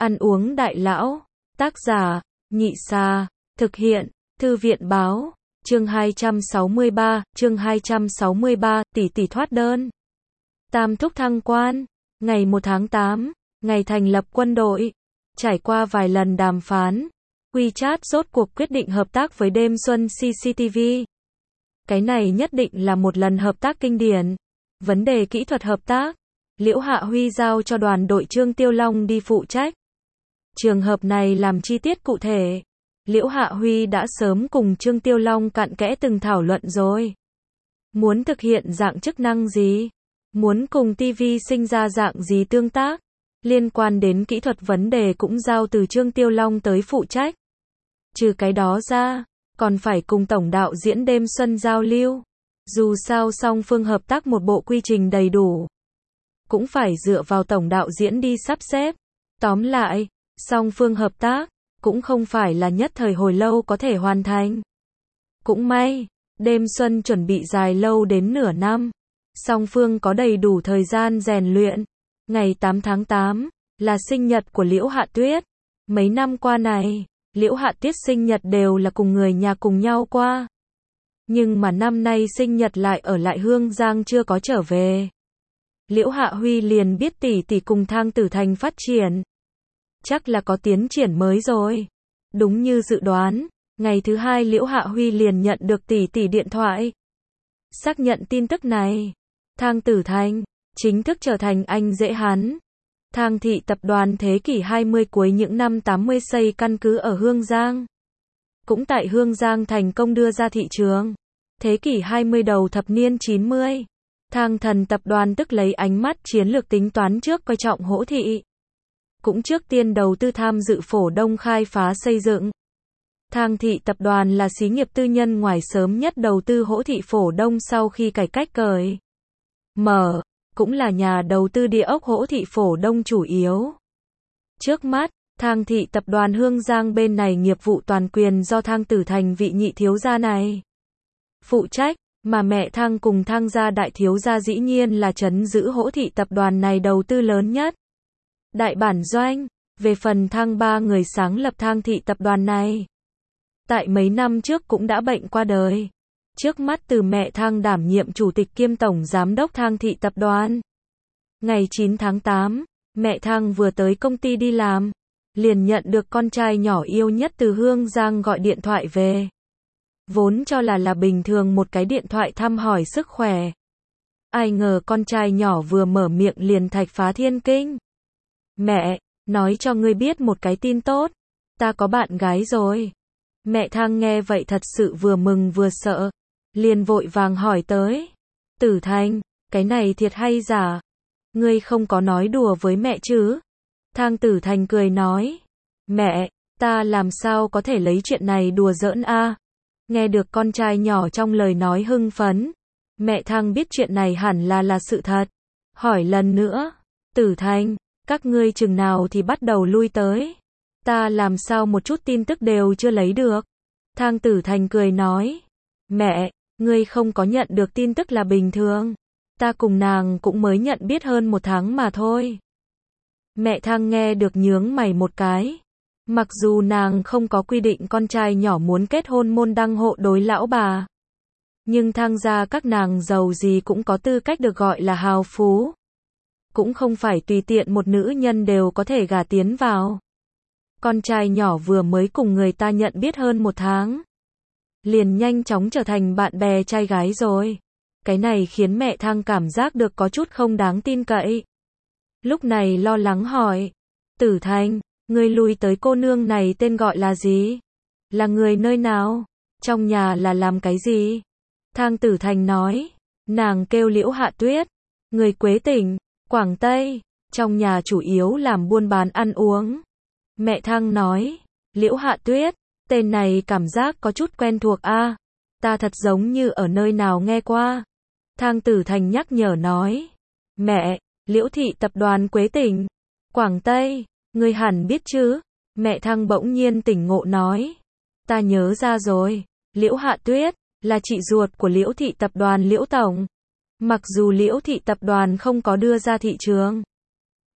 Ăn uống đại lão. Tác giả, Nhị Sa. Thực hiện, Thư viện báo. Chương 263, tỷ tỷ thoát đơn. Tam thúc thăng quan. Ngày 1 tháng 8, ngày thành lập quân đội. Trải qua vài lần đàm phán, WeChat rốt cuộc quyết định hợp tác với Đêm Xuân CCTV. Cái này nhất định là một lần hợp tác kinh điển. Vấn đề kỹ thuật hợp tác, Liễu Hạ Huy giao cho đoàn đội Trương Tiêu Long đi phụ trách. Trường hợp này làm chi tiết cụ thể, Liễu Hạ Huy đã sớm cùng Trương Tiêu Long cặn kẽ từng thảo luận rồi. Muốn thực hiện dạng chức năng gì? Muốn cùng TV sinh ra dạng gì tương tác? Liên quan đến kỹ thuật vấn đề cũng giao từ Trương Tiêu Long tới phụ trách. Trừ cái đó ra, còn phải cùng tổng đạo diễn Đêm Xuân giao lưu. Dù sao song phương hợp tác một bộ quy trình đầy đủ, cũng phải dựa vào tổng đạo diễn đi sắp xếp. Tóm lại, song phương hợp tác cũng không phải là nhất thời hồi lâu có thể hoàn thành. Cũng may, Đêm Xuân chuẩn bị dài lâu đến nửa năm. Song phương có đầy đủ thời gian rèn luyện. Ngày 8 tháng 8 là sinh nhật của Liễu Hạ Tuyết. Mấy năm qua này, Liễu Hạ Tuyết sinh nhật đều là cùng người nhà cùng nhau qua. Nhưng mà năm nay sinh nhật lại ở lại Hương Giang chưa có trở về. Liễu Hạ Huy liền biết tỷ tỷ cùng Thang Tử Thành phát triển. Chắc là có tiến triển mới rồi. Đúng như dự đoán, ngày thứ hai Liễu Hạ Huy liền nhận được tỷ tỷ điện thoại. Xác nhận tin tức này, Thang Tử Thành chính thức trở thành anh rể hắn. Thang thị tập đoàn thế kỷ 20 cuối những năm 80 xây căn cứ ở Hương Giang. Cũng tại Hương Giang thành công đưa ra thị trường. Thế kỷ 20 đầu thập niên 90, Thang Thần tập đoàn tức lấy ánh mắt chiến lược tính toán trước coi trọng Hỗ Thị. Cũng trước tiên đầu tư tham dự Phổ Đông khai phá xây dựng. Thang thị tập đoàn là xí nghiệp tư nhân ngoài sớm nhất đầu tư Hỗ Thị Phổ Đông sau khi cải cách cởi mở, cũng là nhà đầu tư địa ốc Hỗ Thị Phổ Đông chủ yếu. Trước mắt, Thang thị tập đoàn Hương Giang bên này nghiệp vụ toàn quyền do Thang Tử Thành vị nhị thiếu gia này phụ trách, mà mẹ Thang cùng Thang gia đại thiếu gia dĩ nhiên là trấn giữ Hỗ Thị tập đoàn này đầu tư lớn nhất. Đại bản doanh, về phần Thang ba người sáng lập Thang thị tập đoàn này, tại mấy năm trước cũng đã bệnh qua đời. Trước mắt từ mẹ Thang đảm nhiệm chủ tịch kiêm tổng giám đốc Thang thị tập đoàn. Ngày 9 tháng 8, mẹ Thang vừa tới công ty đi làm, liền nhận được con trai nhỏ yêu nhất từ Hương Giang gọi điện thoại về. Vốn cho là bình thường một cái điện thoại thăm hỏi sức khỏe. Ai ngờ con trai nhỏ vừa mở miệng liền thạch phá thiên kinh. Mẹ, nói cho ngươi biết một cái tin tốt, ta có bạn gái rồi. Mẹ Thang nghe vậy thật sự vừa mừng vừa sợ, liền vội vàng hỏi tới. Tử Thành, cái này thiệt hay giả? Ngươi không có nói đùa với mẹ chứ? Thang Tử Thành cười nói. Mẹ, ta làm sao có thể lấy chuyện này đùa giỡn a? Nghe được con trai nhỏ trong lời nói hưng phấn, mẹ Thang biết chuyện này hẳn là sự thật. Hỏi lần nữa. Tử Thành, các ngươi chừng nào thì bắt đầu lui tới? Ta làm sao một chút tin tức đều chưa lấy được? Thang Tử Thành cười nói. Mẹ, ngươi không có nhận được tin tức là bình thường. Ta cùng nàng cũng mới nhận biết hơn 1 tháng mà thôi. Mẹ Thang nghe được nhướng mày một cái. Mặc dù nàng không có quy định con trai nhỏ muốn kết hôn môn đăng hộ đối lão bà, nhưng Thang gia các nàng giàu gì cũng có tư cách được gọi là hào phú. Cũng không phải tùy tiện một nữ nhân đều có thể gả tiến vào. Con trai nhỏ vừa mới cùng người ta nhận biết hơn 1 tháng, liền nhanh chóng trở thành bạn bè trai gái rồi. Cái này khiến mẹ Thang cảm giác được có chút không đáng tin cậy. Lúc này lo lắng hỏi. Tử Thành, ngươi lui tới cô nương này tên gọi là gì? Là người nơi nào? Trong nhà là làm cái gì? Thang Tử Thành nói. Nàng kêu Liễu Hạ Tuyết. Người Quế tỉnh, Quảng Tây. Trong nhà chủ yếu làm buôn bán ăn uống. Mẹ Thang nói. Liễu Hạ Tuyết, tên này cảm giác có chút quen thuộc a. Ta thật giống như ở nơi nào nghe qua. Thang Tử Thành nhắc nhở nói. Mẹ, Liễu thị tập đoàn Quế tỉnh, Quảng Tây, ngươi hẳn biết chứ? Mẹ Thang bỗng nhiên tỉnh ngộ nói. Ta nhớ ra rồi, Liễu Hạ Tuyết là chị ruột của Liễu thị tập đoàn Liễu tổng. Mặc dù Liễu thị tập đoàn không có đưa ra thị trường,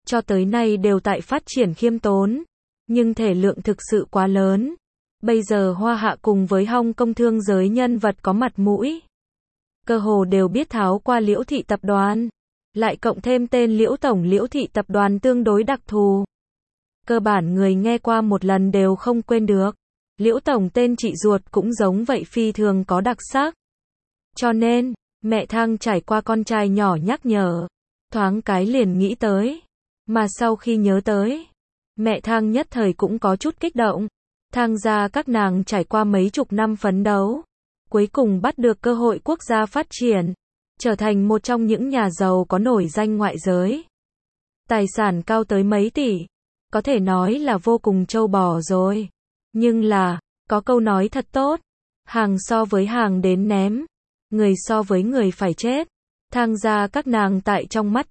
cho tới nay đều tại phát triển khiêm tốn, nhưng thể lượng thực sự quá lớn. Bây giờ Hoa Hạ cùng với Hong Kong thương giới nhân vật có mặt mũi, cơ hồ đều biết tháo qua Liễu Thị Tập đoàn, lại cộng thêm tên Liễu Tổng Liễu Thị Tập đoàn tương đối đặc thù. Cơ bản người nghe qua một lần đều không quên được. Liễu Tổng tên chị ruột cũng giống vậy phi thường có đặc sắc. Cho nên, mẹ Thang trải qua con trai nhỏ nhắc nhở, thoáng cái liền nghĩ tới. Mà sau khi nhớ tới, mẹ Thang nhất thời cũng có chút kích động. Thang gia các nàng trải qua mấy chục năm phấn đấu, cuối cùng bắt được cơ hội quốc gia phát triển, trở thành một trong những nhà giàu có nổi danh ngoại giới. Tài sản cao tới mấy tỷ, có thể nói là vô cùng trâu bò rồi. Nhưng là, có câu nói thật tốt, hàng so với hàng đến ném, người so với người phải chết. Thang gia các nàng tại trong mắt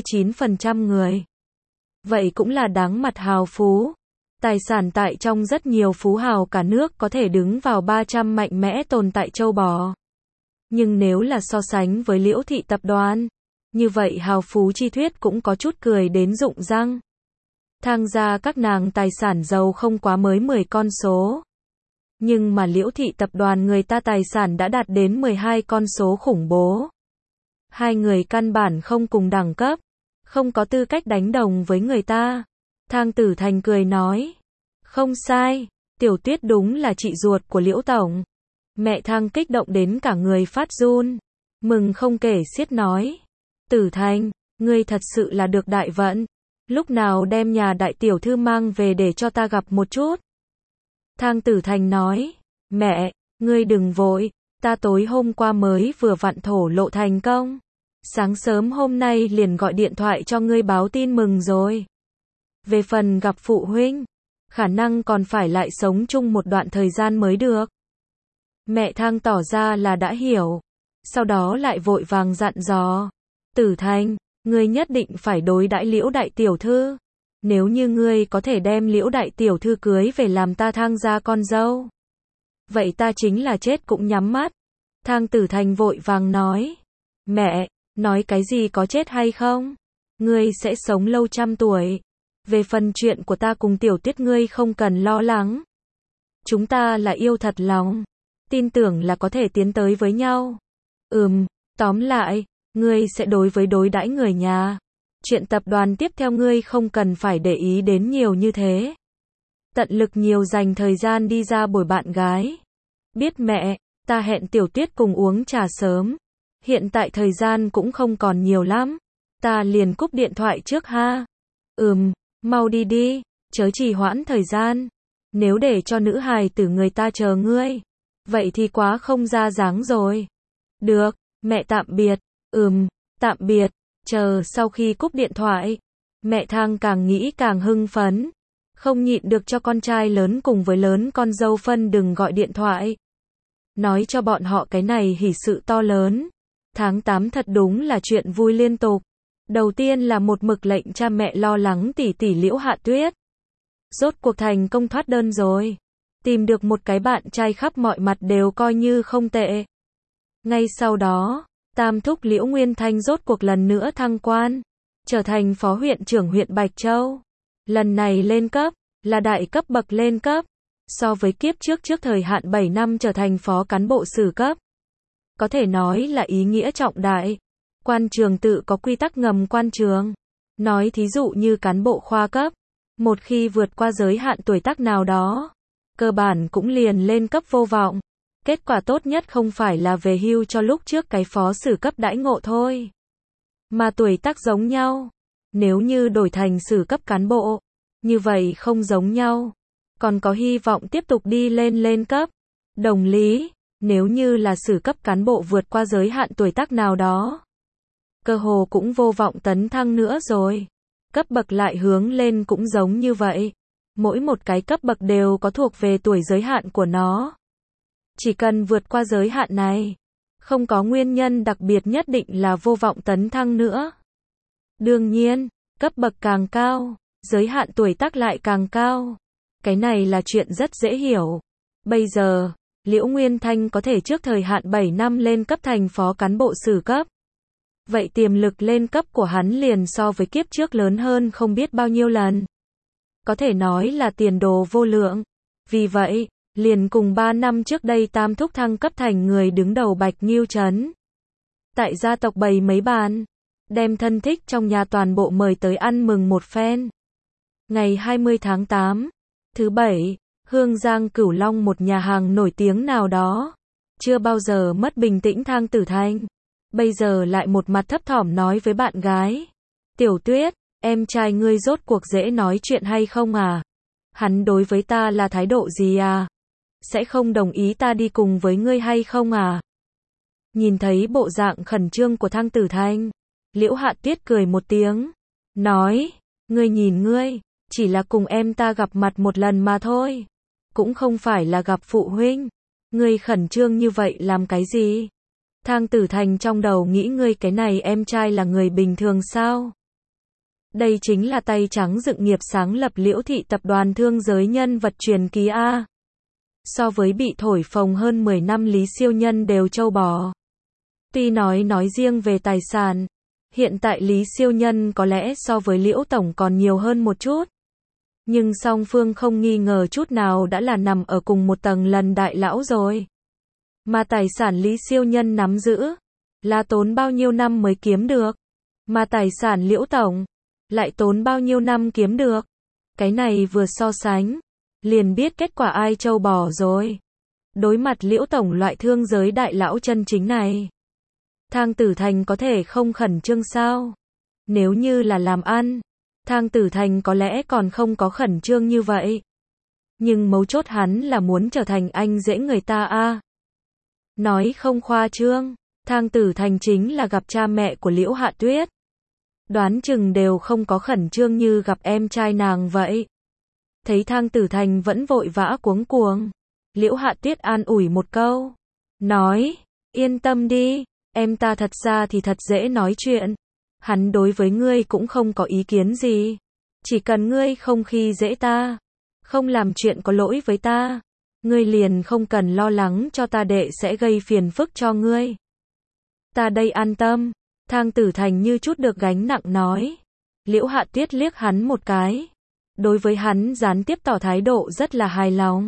99% người, vậy cũng là đáng mặt hào phú. Tài sản tại trong rất nhiều phú hào cả nước có thể đứng vào 300 mạnh mẽ tồn tại châu bò. Nhưng nếu là so sánh với Liễu Thị Tập đoàn, như vậy hào phú chi thuyết cũng có chút cười đến rụng răng. Thang gia các nàng tài sản giàu không quá mới 10 con số. Nhưng mà Liễu Thị Tập đoàn người ta tài sản đã đạt đến 12 con số khủng bố. Hai người căn bản không cùng đẳng cấp, không có tư cách đánh đồng với người ta. Thang Tử Thành cười nói, không sai, Tiểu Tuyết đúng là chị ruột của Liễu Tổng. Mẹ Thang kích động đến cả người phát run, mừng không kể xiết nói, Tử Thành, ngươi thật sự là được đại vận, lúc nào đem nhà đại tiểu thư mang về để cho ta gặp một chút. Thang Tử Thành nói, mẹ, ngươi đừng vội, ta tối hôm qua mới vừa vặn thổ lộ thành công. Sáng sớm hôm nay liền gọi điện thoại cho ngươi báo tin mừng rồi. Về phần gặp phụ huynh, khả năng còn phải lại sống chung một đoạn thời gian mới được. Mẹ Thang tỏ ra là đã hiểu, sau đó lại vội vàng dặn dò, Tử Thành, ngươi nhất định phải đối đãi Liễu đại tiểu thư. Nếu như ngươi có thể đem Liễu đại tiểu thư cưới về làm ta Thang gia con dâu, vậy ta chính là chết cũng nhắm mắt. Thang Tử Thành vội vàng nói, mẹ, nói cái gì có chết hay không? Ngươi sẽ sống lâu trăm tuổi. Về phần chuyện của ta cùng Tiểu Tuyết ngươi không cần lo lắng. Chúng ta là yêu thật lòng, tin tưởng là có thể tiến tới với nhau. Tóm lại, ngươi sẽ đối đãi người nhà. Chuyện tập đoàn tiếp theo ngươi không cần phải để ý đến nhiều như thế. Tận lực nhiều dành thời gian đi ra bồi bạn gái. Biết mẹ, ta hẹn Tiểu Tuyết cùng uống trà sớm. Hiện tại thời gian cũng không còn nhiều lắm. Ta liền cúp điện thoại trước ha. Mau đi đi, chớ trì hoãn thời gian. Nếu để cho nữ hài tử người ta chờ ngươi, vậy thì quá không ra dáng rồi. Được, mẹ tạm biệt. Tạm biệt. Chờ sau khi cúp điện thoại, mẹ Thang càng nghĩ càng hưng phấn, không nhịn được cho con trai lớn cùng với lớn con dâu phân đừng gọi điện thoại. Nói cho bọn họ cái này hỉ sự to lớn. Tháng 8 thật đúng là chuyện vui liên tục. Đầu tiên là một mực lệnh cha mẹ lo lắng tỷ tỷ Liễu Hạ Tuyết. Rốt cuộc thành công thoát đơn rồi. Tìm được một cái bạn trai khắp mọi mặt đều coi như không tệ. Ngay sau đó, tam thúc Liễu Nguyên Thanh rốt cuộc lần nữa thăng quan, trở thành phó huyện trưởng huyện Bạch Châu. Lần này lên cấp, là đại cấp bậc lên cấp, so với kiếp trước thời hạn 7 năm trở thành phó cán bộ sử cấp. Có thể nói là ý nghĩa trọng đại. Quan trường tự có quy tắc ngầm quan trường. Nói thí dụ như cán bộ khoa cấp, một khi vượt qua giới hạn tuổi tác nào đó, cơ bản cũng liền lên cấp vô vọng. Kết quả tốt nhất không phải là về hưu cho lúc trước cái phó sử cấp đãi ngộ thôi, mà tuổi tác giống nhau. Nếu như đổi thành sử cấp cán bộ, như vậy không giống nhau, còn có hy vọng tiếp tục đi lên cấp. Đồng lý, nếu như là sử cấp cán bộ vượt qua giới hạn tuổi tác nào đó, cơ hồ cũng vô vọng tấn thăng nữa rồi. Cấp bậc lại hướng lên cũng giống như vậy. Mỗi một cái cấp bậc đều có thuộc về tuổi giới hạn của nó. Chỉ cần vượt qua giới hạn này, không có nguyên nhân đặc biệt nhất định là vô vọng tấn thăng nữa. Đương nhiên, cấp bậc càng cao, giới hạn tuổi tác lại càng cao. Cái này là chuyện rất dễ hiểu. Bây giờ, Liễu Nguyên Thanh có thể trước thời hạn 7 năm lên cấp thành phó cán bộ sử cấp. vậy tiềm lực lên cấp của hắn liền so với kiếp trước lớn hơn không biết bao nhiêu lần. Có thể nói là tiền đồ vô lượng. Vì vậy, liền cùng 3 năm trước đây Tam Thúc thăng cấp thành người đứng đầu Bạch Ngưu Trấn. Tại gia tộc bày mấy bàn, đem thân thích trong nhà toàn bộ mời tới ăn mừng một phen. Ngày 20 tháng 8, thứ Bảy, Hương Giang Cửu Long, một nhà hàng nổi tiếng nào đó. Chưa bao giờ mất bình tĩnh Thang Tử Thành. Bây giờ lại một mặt thấp thỏm nói với bạn gái. Tiểu Tuyết, em trai ngươi rốt cuộc dễ nói chuyện hay không à? Hắn đối với ta là thái độ gì à? Sẽ không đồng ý ta đi cùng với ngươi hay không à? Nhìn thấy bộ dạng khẩn trương của Thang Tử Thành, Liễu Hạ Tuyết cười một tiếng, nói, ngươi nhìn ngươi, chỉ là cùng em ta gặp mặt một lần mà thôi, cũng không phải là gặp phụ huynh, ngươi khẩn trương như vậy làm cái gì? Thang Tử Thành trong đầu nghĩ ngươi cái này em trai là người bình thường sao? Đây chính là tay trắng dựng nghiệp sáng lập Liễu thị tập đoàn thương giới nhân vật truyền kỳ A. So với bị thổi phồng hơn 10 năm Lý Siêu Nhân đều trâu bò. Tuy nói riêng về tài sản, hiện tại Lý Siêu Nhân có lẽ so với Liễu Tổng còn nhiều hơn một chút. Nhưng song phương không nghi ngờ chút nào đã là nằm ở cùng một tầng lần đại lão rồi. Mà tài sản Lý Siêu Nhân nắm giữ, là tốn bao nhiêu năm mới kiếm được. Mà tài sản Liễu Tổng, lại tốn bao nhiêu năm kiếm được. Cái này vừa so sánh, liền biết kết quả ai trâu bò rồi. Đối mặt Liễu Tổng loại thương giới đại lão chân chính này, Thang Tử Thành có thể không khẩn trương sao? Nếu như là làm ăn, Thang Tử Thành có lẽ còn không có khẩn trương như vậy. Nhưng mấu chốt hắn là muốn trở thành anh dễ người ta a. Nói không khoa trương, Thang Tử Thành chính là gặp cha mẹ của Liễu Hạ Tuyết. Đoán chừng đều không có khẩn trương như gặp em trai nàng vậy. Thấy Thang Tử Thành vẫn vội vã cuống cuồng, Liễu Hạ Tuyết an ủi một câu, nói, yên tâm đi, em ta thật ra thì thật dễ nói chuyện. Hắn đối với ngươi cũng không có ý kiến gì. Chỉ cần ngươi không khi dễ ta, không làm chuyện có lỗi với ta, ngươi liền không cần lo lắng cho ta đệ sẽ gây phiền phức cho ngươi. Ta đây an tâm. Thang Tử Thành như chút được gánh nặng nói. Liễu Hạ Tuyết liếc hắn một cái. Đối với hắn gián tiếp tỏ thái độ rất là hài lòng.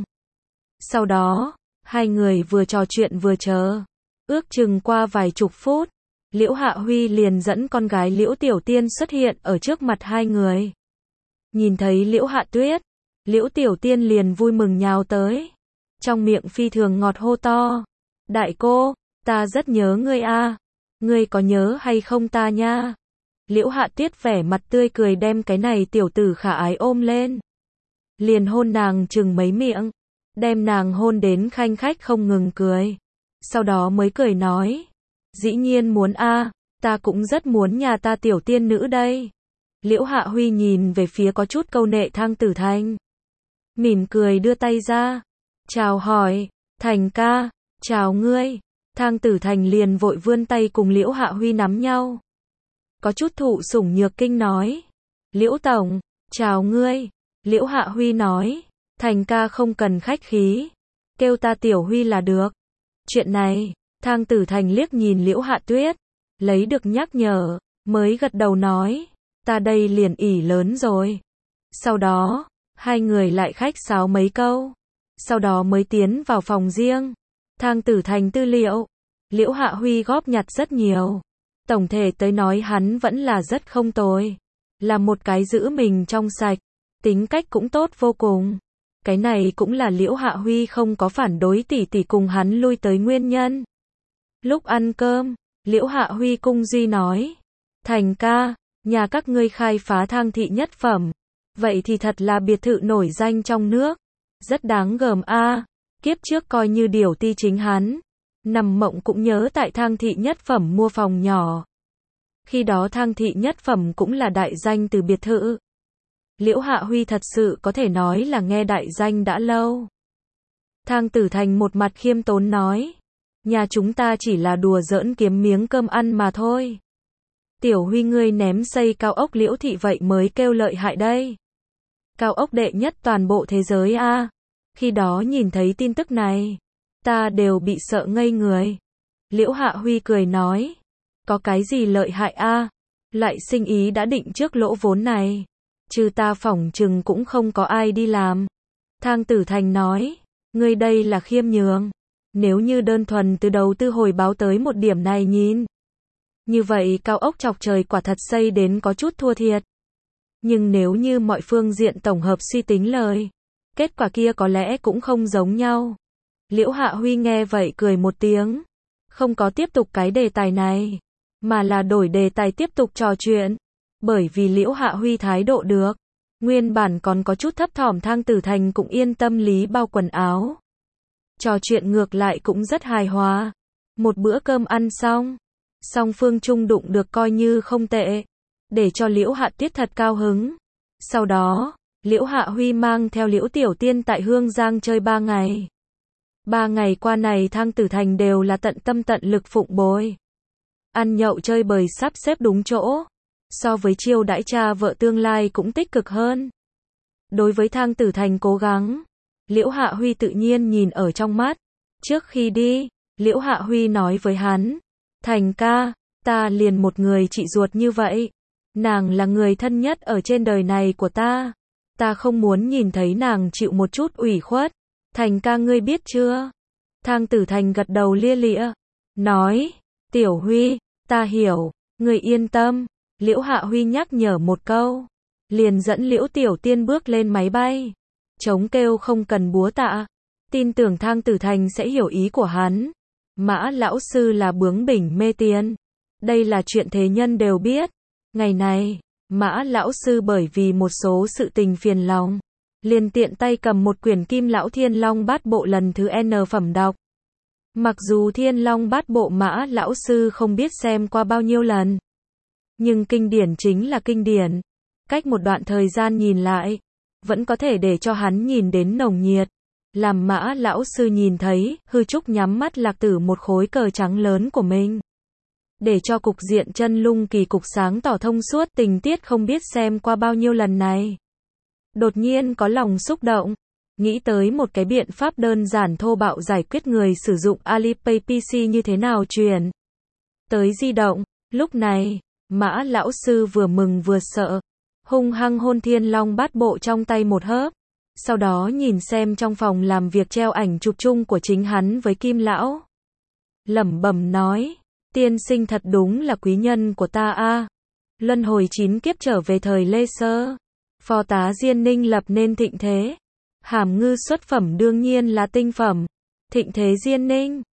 Sau đó, hai người vừa trò chuyện vừa chờ. Ước chừng qua vài chục phút, Liễu Hạ Huy liền dẫn con gái Liễu Tiểu Tiên xuất hiện ở trước mặt hai người. Nhìn thấy Liễu Hạ Tuyết, Liễu Tiểu Tiên liền vui mừng nhào tới. Trong miệng phi thường ngọt hô to. Đại cô, ta rất nhớ ngươi a. Ngươi có nhớ hay không ta nha? Liễu Hạ Tuyết vẻ mặt tươi cười đem cái này tiểu tử khả ái ôm lên. Liền hôn nàng chừng mấy miệng. Đem nàng hôn đến khanh khách không ngừng cười. Sau đó mới cười nói. Dĩ nhiên muốn a, ta cũng rất muốn nhà ta tiểu tiên nữ đây. Liễu Hạ Huy nhìn về phía có chút câu nệ Thang Tử Thành. Mỉm cười đưa tay ra. Chào hỏi, Thành ca, chào ngươi. Thang Tử Thành liền vội vươn tay cùng Liễu Hạ Huy nắm nhau. Có chút thụ sủng nhược kinh nói. Liễu Tổng, chào ngươi. Liễu Hạ Huy nói. Thành ca không cần khách khí. Kêu ta Tiểu Huy là được. Chuyện này, Thang Tử Thành liếc nhìn Liễu Hạ Tuyết. Lấy được nhắc nhở, mới gật đầu nói. Ta đây liền ỉ lớn rồi. Sau đó, hai người lại khách sáo mấy câu. Sau đó mới tiến vào phòng riêng. Thang Tử Thành tư liệu, Liễu Hạ Huy góp nhặt rất nhiều. Tổng thể tới nói hắn vẫn là rất không tồi. Là một cái giữ mình trong sạch, tính cách cũng tốt vô cùng. Cái này cũng là Liễu Hạ Huy không có phản đối tỷ tỷ cùng hắn lui tới nguyên nhân. Lúc ăn cơm, Liễu Hạ Huy cung duy nói. Thành ca, nhà các ngươi khai phá Thang thị nhất phẩm. Vậy thì thật là biệt thự nổi danh trong nước. Rất đáng gờm a. Kiếp trước coi như điều ti chính hắn. Nằm mộng cũng nhớ tại Thang thị nhất phẩm mua phòng nhỏ. Khi đó Thang thị nhất phẩm cũng là đại danh từ biệt thự. Liễu Hạ Huy thật sự có thể nói là nghe đại danh đã lâu. Thang Tử Thành một mặt khiêm tốn nói. Nhà chúng ta chỉ là đùa giỡn kiếm miếng cơm ăn mà thôi. Tiểu Huy ngươi ném xây cao ốc Liễu thị vậy mới kêu lợi hại đây. Cao ốc đệ nhất toàn bộ thế giới a. Khi đó nhìn thấy tin tức này, ta đều bị sợ ngây người. Liễu Hạ Huy cười nói. Có cái gì lợi hại a? Loại sinh ý đã định trước lỗ vốn này. Trừ ta phỏng chừng cũng không có ai đi làm. Thang Tử Thành nói, ngươi đây là khiêm nhường. Nếu như đơn thuần từ đầu tư hồi báo tới một điểm này nhìn. Như vậy cao ốc chọc trời quả thật xây đến có chút thua thiệt. Nhưng nếu như mọi phương diện tổng hợp suy tính lời, kết quả kia có lẽ cũng không giống nhau. Liễu Hạ Huy nghe vậy cười một tiếng. Không có tiếp tục cái đề tài này, mà là đổi đề tài tiếp tục trò chuyện. Bởi vì Liễu Hạ Huy thái độ được. Nguyên bản còn có chút thấp thỏm Thang Tử Thành cũng yên tâm lý bao quần áo. Trò chuyện ngược lại cũng rất hài hòa. Một bữa cơm ăn xong, song phương chung đụng được coi như không tệ. Để cho Liễu Hạ Tuyết thật cao hứng. Sau đó, Liễu Hạ Huy mang theo Liễu Tiểu Tiên tại Hương Giang chơi 3 ngày. 3 ngày qua này Thang Tử Thành đều là tận tâm tận lực phụng bồi. Ăn nhậu chơi bời sắp xếp đúng chỗ. So với chiêu đãi cha vợ tương lai cũng tích cực hơn. Đối với Thang Tử Thành cố gắng, Liễu Hạ Huy tự nhiên nhìn ở trong mắt. Trước khi đi, Liễu Hạ Huy nói với hắn, Thành ca, ta liền một người chị ruột như vậy. Nàng là người thân nhất ở trên đời này của ta. Ta không muốn nhìn thấy nàng chịu một chút ủy khuất. Thành ca ngươi biết chưa? Thang Tử Thành gật đầu lia lịa. Nói, Tiểu Huy, ta hiểu, ngươi yên tâm. Liễu Hạ Huy nhắc nhở một câu. Liền dẫn Liễu Tiểu Tiên bước lên máy bay. Trống kêu không cần búa tạ. Tin tưởng Thang Tử Thành sẽ hiểu ý của hắn. Mã lão sư là bướng bỉnh mê tiền. Đây là chuyện thế nhân đều biết. Ngày này, Mã lão sư bởi vì một số sự tình phiền lòng, liền tiện tay cầm một quyển Kim Lão Thiên Long Bát Bộ lần thứ N phẩm đọc. Mặc dù Thiên Long Bát Bộ Mã lão sư không biết xem qua bao nhiêu lần, nhưng kinh điển chính là kinh điển. Cách một đoạn thời gian nhìn lại, vẫn có thể để cho hắn nhìn đến nồng nhiệt. Làm Mã lão sư nhìn thấy, hư trúc nhắm mắt lạc tử một khối cờ trắng lớn của mình. Để cho cục diện chân lung kỳ cục sáng tỏ thông suốt tình tiết không biết xem qua bao nhiêu lần này. Đột nhiên có lòng xúc động, nghĩ tới một cái biện pháp đơn giản thô bạo giải quyết người sử dụng Alipay PC như thế nào chuyển tới di động. Lúc này, Mã lão sư vừa mừng vừa sợ, hung hăng hôn Thiên Long Bát Bộ trong tay một hớp. Sau đó nhìn xem trong phòng làm việc treo ảnh chụp chung của chính hắn với Kim Lão. Lẩm bẩm nói, tiên sinh thật đúng là quý nhân của ta a. Luân hồi 9 kiếp trở về thời Lê Sơ. Phò tá Diên Ninh lập nên thịnh thế. Hàm ngư xuất phẩm đương nhiên là tinh phẩm. Thịnh thế Diên Ninh.